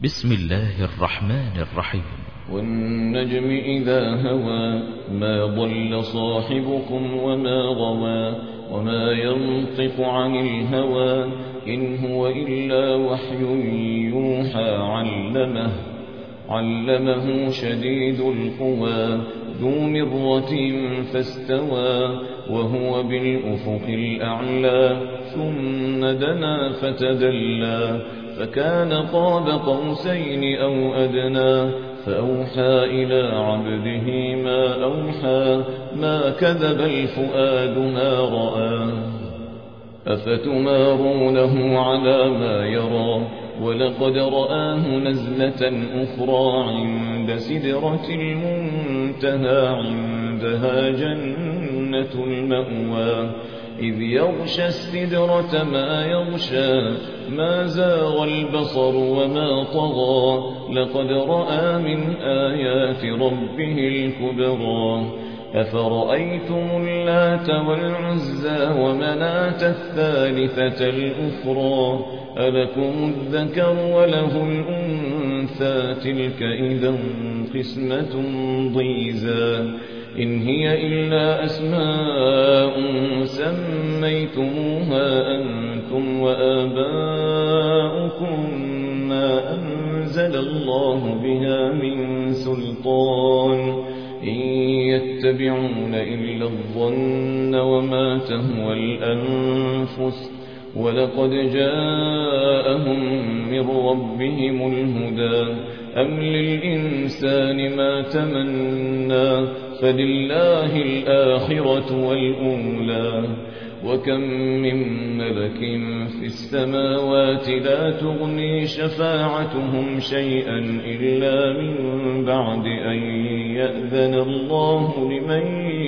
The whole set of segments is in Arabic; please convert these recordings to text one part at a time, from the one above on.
بسم الله الرحمن الرحيم. والنجم إذا هوى ما ضل صاحبكم وما غوى وما ينطق عن الهوى إن هو إلا وحي يوحى علمه شديد القوى ذو مرة فاستوى وهو بالأفق الأعلى ثم دنا فتدلى فكان قاب قوسين أو أدنى فأوحى إلى عبده ما أوحى ما كذب الفؤاد ما رأى أفتمارونه على ما يرى ولقد رآه نزلة أخرى عند سدرة المنتهى عندها جنة المأوى إذ يغشى السدرة ما يغشى ما زاغ البصر وما طغى لقد رأى من آيات ربه الكبرى أفرأيتم اللات والعزى ومناة الثالثة الأخرى ألكم الذكر وله الأنثى تلك إذا قسمة ضيزى إن هي إلا أسماء سميتموها أنتم وآباؤكم ما أنزل الله بها من سلطان إن يتبعون إلا الظن وما تهوى الأنفس ولقد جاءهم من ربهم الهدى أم للإنسان ما تمنى فلله الآخرة والأولى وكم من ملك في السماوات لا تغني شفاعتهم شيئا إلا من بعد أن يأذن الله لمن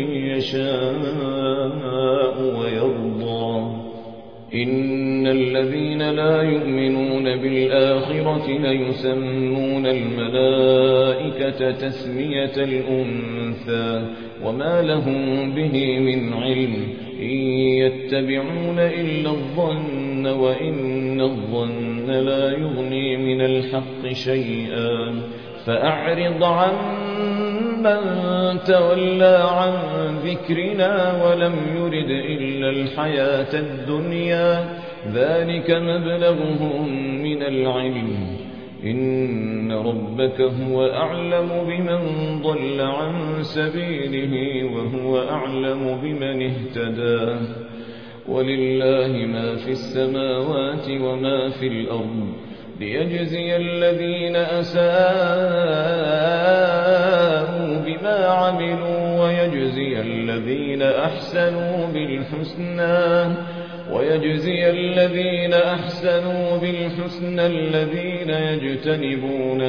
يشاء ويرضى إن الذين لا يؤمنون بالآخرة ليسمون الملائكة تسمية الأنثى وما لهم به من علم إن يتبعون إلا الظن وإن الظن لا يغني من الحق شيئا فأعرض عن من تولى عن ذكرنا ولم يرد إلا الحياة الدنيا ذلك مبلغهم من العلم إن ربك هو أعلم بمن ضل عن سبيله وهو أعلم بمن اهتدى ولله ما في السماوات وما في الأرض ليجزي الذين أساءوا بما عملوا ويجزي الذين أحسنوا بالحسنى الذين يجتنبون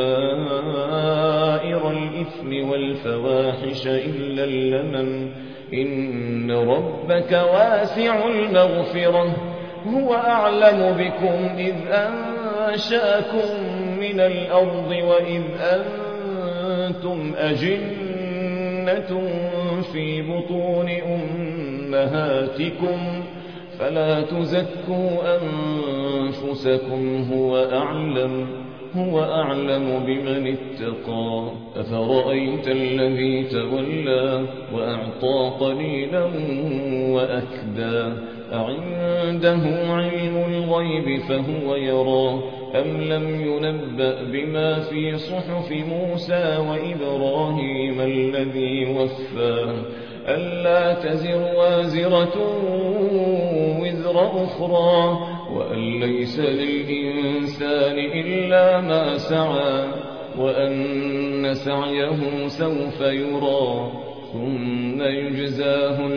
كبائر الإثم والفواحش إلا اللمم إن ربك واسع المغفرة هو أعلم بكم إذ أنشأكم من الأرض وإذ أنتم أجنة في بطون أمهاتكم فلا تزكوا أنفسكم هو أعلم بمن اتقى أفرأيت الذي تولى وأعطى قليلا وأكدى أعنده علم الغيب فهو يرى أم لم ينبأ بما في صحف موسى وإبراهيم الذي وفى ألا تزر وازرة وزر أخرى وأن ليس للإنسان إلا ما سعى وأن سعيه سوف يرى ثم يجزاه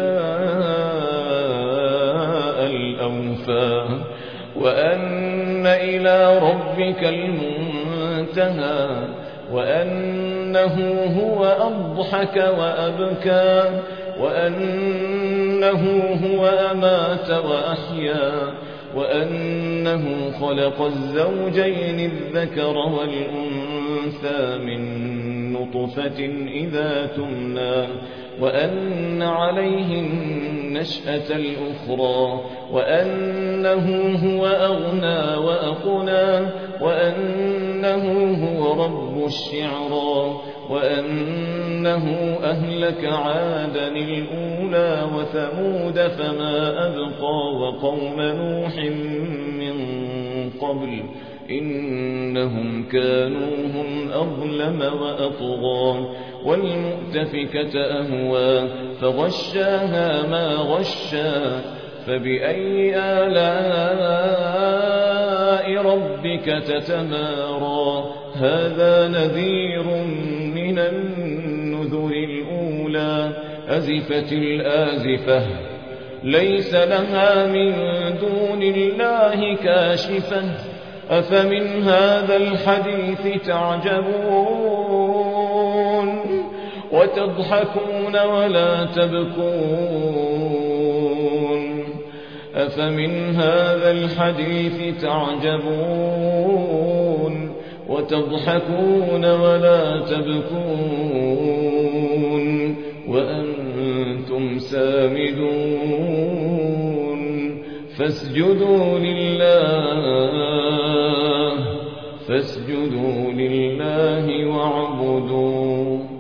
الجزاء الأوفى وأن إلى ربك المنتهى وأنه هو أضحك وأبكى وأنه هو أمات وأحيا وأنه خلق الزوجين الذكر والأنثى من نطفة إذا تمنى وأن عليه النشأة الأخرى وأنه هو أغنى وأقنى وأنه هو رب الشعرى وأنه أهلك عادا الأولى وثمود فما أبقى وقوم نوح من قبل إنهم كانوا هم أظلم وأطغى والمؤتفكة أهوى فغشاها ما غشا فبأي آلاء ربك تتمارى هذا نذير من النذر الأولى أزفت الآزفة ليس لها من دون الله كاشفة أفمن هذا الحديث تعجبون وتضحكون ولا تبكون أفمن هذا الحديث تعجبون وتضحكون ولا تبكون وأنتم سامدون فاسجدوا لله واعبدوا